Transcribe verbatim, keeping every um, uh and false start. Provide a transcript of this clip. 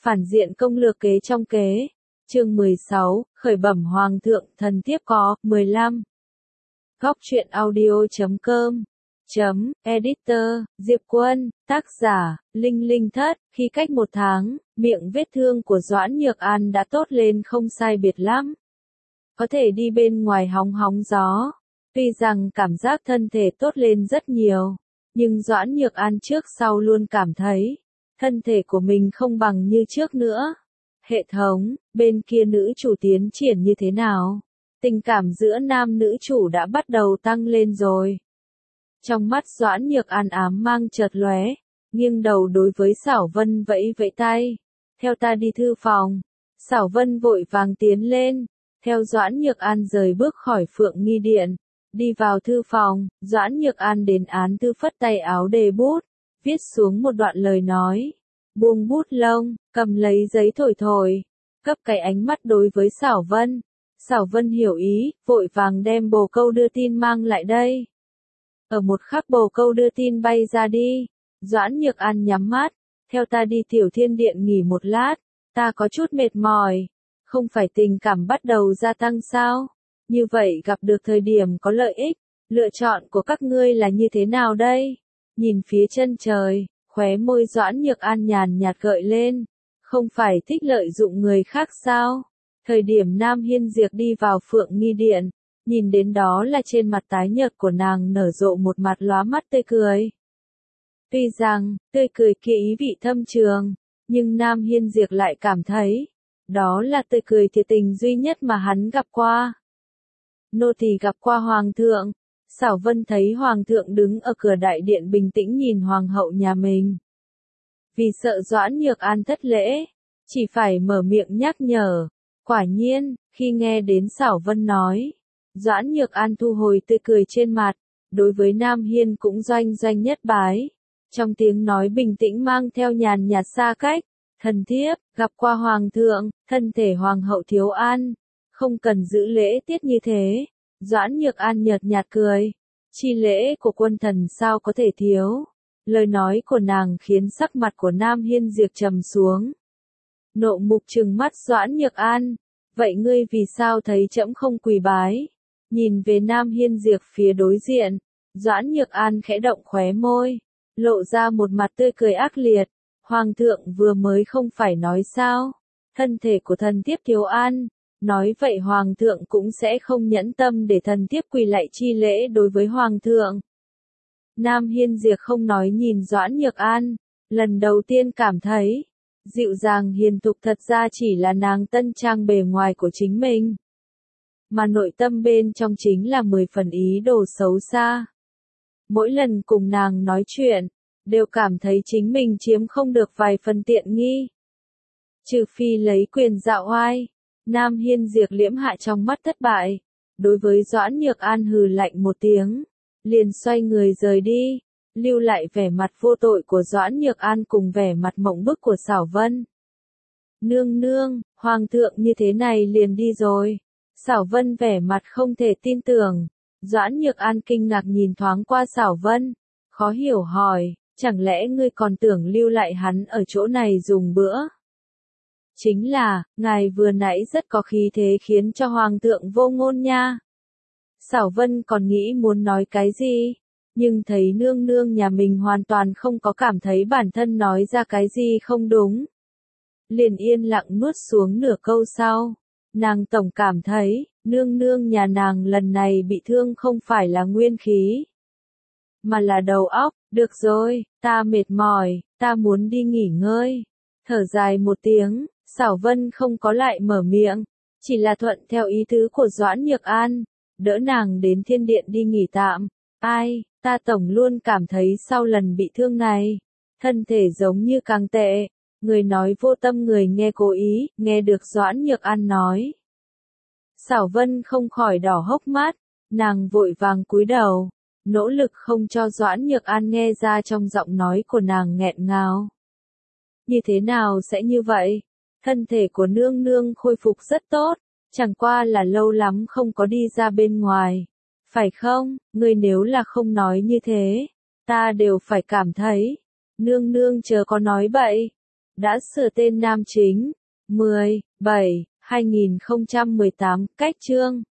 Phản diện công lược kế trong kế. Chương mười sáu, khởi bẩm hoàng thượng, thần thiếp có. mười lăm. Góc truyện audio chấm com chấm editor, Diệp Quân, tác giả, Linh Linh Thất. Khi cách một tháng, miệng vết thương của Doãn Nhược An đã tốt lên không sai biệt lắm. Có thể đi bên ngoài hóng hóng gió. Tuy rằng cảm giác thân thể tốt lên rất nhiều, nhưng Doãn Nhược An trước sau luôn cảm thấy, thân thể của mình không bằng như trước nữa. Hệ thống, bên kia nữ chủ tiến triển như thế nào? Tình cảm giữa nam nữ chủ đã bắt đầu tăng lên rồi. Trong mắt Doãn Nhược An ám mang chợt lóe, nghiêng đầu đối với Sảo Vân vẫy vẫy tay. Theo ta đi thư phòng. Sảo Vân vội vàng tiến lên, theo Doãn Nhược An rời bước khỏi Phượng Nghi Điện. Đi vào thư phòng, Doãn Nhược An đến án thư phất tay áo đề bút, viết xuống một đoạn lời nói. Buông bút lông, cầm lấy giấy thổi thổi, cấp cái ánh mắt đối với Sảo Vân. Sảo Vân hiểu ý, vội vàng đem bồ câu đưa tin mang lại đây. Ở một khắc bồ câu đưa tin bay ra đi, Doãn Nhược An nhắm mắt, theo ta đi Tiểu Thiên Điện nghỉ một lát, ta có chút mệt mỏi. Không phải tình cảm bắt đầu gia tăng sao? Như vậy gặp được thời điểm có lợi ích, lựa chọn của các ngươi là như thế nào đây? Nhìn phía chân trời, khóe môi Doãn Nhược An nhàn nhạt gợi lên, không phải thích lợi dụng người khác sao? Thời điểm Nam Hiên Diệp đi vào Phượng Nghi Điện, nhìn đến đó là trên mặt tái nhợt của nàng nở rộ một mặt lóa mắt tươi cười. Tuy rằng, tươi cười kia ý vị thâm trường, nhưng Nam Hiên Diệp lại cảm thấy, đó là tươi cười thiệt tình duy nhất mà hắn gặp qua. Nô tỳ gặp qua Hoàng thượng. Sảo Vân thấy Hoàng thượng đứng ở cửa đại điện bình tĩnh nhìn Hoàng hậu nhà mình. Vì sợ Doãn Nhược An thất lễ, chỉ phải mở miệng nhắc nhở. Quả nhiên, khi nghe đến Sảo Vân nói, Doãn Nhược An thu hồi tươi cười trên mặt, đối với Nam Hiên cũng doanh doanh nhất bái. Trong tiếng nói bình tĩnh mang theo nhàn nhạt xa cách, thần thiếp, gặp qua Hoàng thượng, thân thể Hoàng hậu thiếu an, không cần giữ lễ tiết như thế. Doãn Nhược An nhợt nhạt cười, chi lễ của quân thần sao có thể thiếu. Lời nói của nàng khiến sắc mặt của Nam Hiên Diệp trầm xuống. Nộ mục trừng mắt Doãn Nhược An, vậy ngươi vì sao thấy trẫm không quỳ bái? Nhìn về Nam Hiên Diệp phía đối diện, Doãn Nhược An khẽ động khóe môi, lộ ra một mặt tươi cười ác liệt. Hoàng thượng vừa mới không phải nói sao, thân thể của thần thiếp thiếu an. Nói vậy Hoàng thượng cũng sẽ không nhẫn tâm để thần thiếp quỳ lạy chi lễ đối với Hoàng thượng. Nam Hiên Diệp không nói nhìn Doãn Nhược An, lần đầu tiên cảm thấy, dịu dàng hiền thục thật ra chỉ là nàng tân trang bề ngoài của chính mình. Mà nội tâm bên trong chính là mười phần ý đồ xấu xa. Mỗi lần cùng nàng nói chuyện, đều cảm thấy chính mình chiếm không được vài phần tiện nghi. Trừ phi lấy quyền dạo oai. Nam Hiên Diệp liễm hạ trong mắt thất bại, đối với Doãn Nhược An hừ lạnh một tiếng, liền xoay người rời đi, lưu lại vẻ mặt vô tội của Doãn Nhược An cùng vẻ mặt mộng bức của Sảo Vân. Nương nương, Hoàng thượng như thế này liền đi rồi. Sảo Vân vẻ mặt không thể tin tưởng. Doãn Nhược An kinh ngạc nhìn thoáng qua Sảo Vân, khó hiểu hỏi, chẳng lẽ ngươi còn tưởng lưu lại hắn ở chỗ này dùng bữa? Chính là, ngài vừa nãy rất có khí thế khiến cho Hoàng thượng vô ngôn nha. Sảo Vân còn nghĩ muốn nói cái gì, nhưng thấy nương nương nhà mình hoàn toàn không có cảm thấy bản thân nói ra cái gì không đúng. Liền yên lặng nuốt xuống nửa câu sau. Nàng tổng cảm thấy, nương nương nhà nàng lần này bị thương không phải là nguyên khí, mà là đầu óc. Được rồi, ta mệt mỏi, ta muốn đi nghỉ ngơi. Thở dài một tiếng. Sảo Vân không có lại mở miệng, chỉ là thuận theo ý tứ của Doãn Nhược An, đỡ nàng đến thiên điện đi nghỉ tạm. Ai, ta tổng luôn cảm thấy sau lần bị thương này, thân thể giống như càng tệ. Người nói vô tâm người nghe cố ý, nghe được Doãn Nhược An nói. Sảo Vân không khỏi đỏ hốc mắt, nàng vội vàng cúi đầu, nỗ lực không cho Doãn Nhược An nghe ra trong giọng nói của nàng nghẹn ngào. Như thế nào sẽ như vậy? Thân thể của nương nương khôi phục rất tốt, chẳng qua là lâu lắm không có đi ra bên ngoài. Phải không, ngươi nếu là không nói như thế, ta đều phải cảm thấy. Nương nương chớ có nói bậy. đã sửa tên nam chính. mười bảy hai nghìn không trăm mười tám, cách chương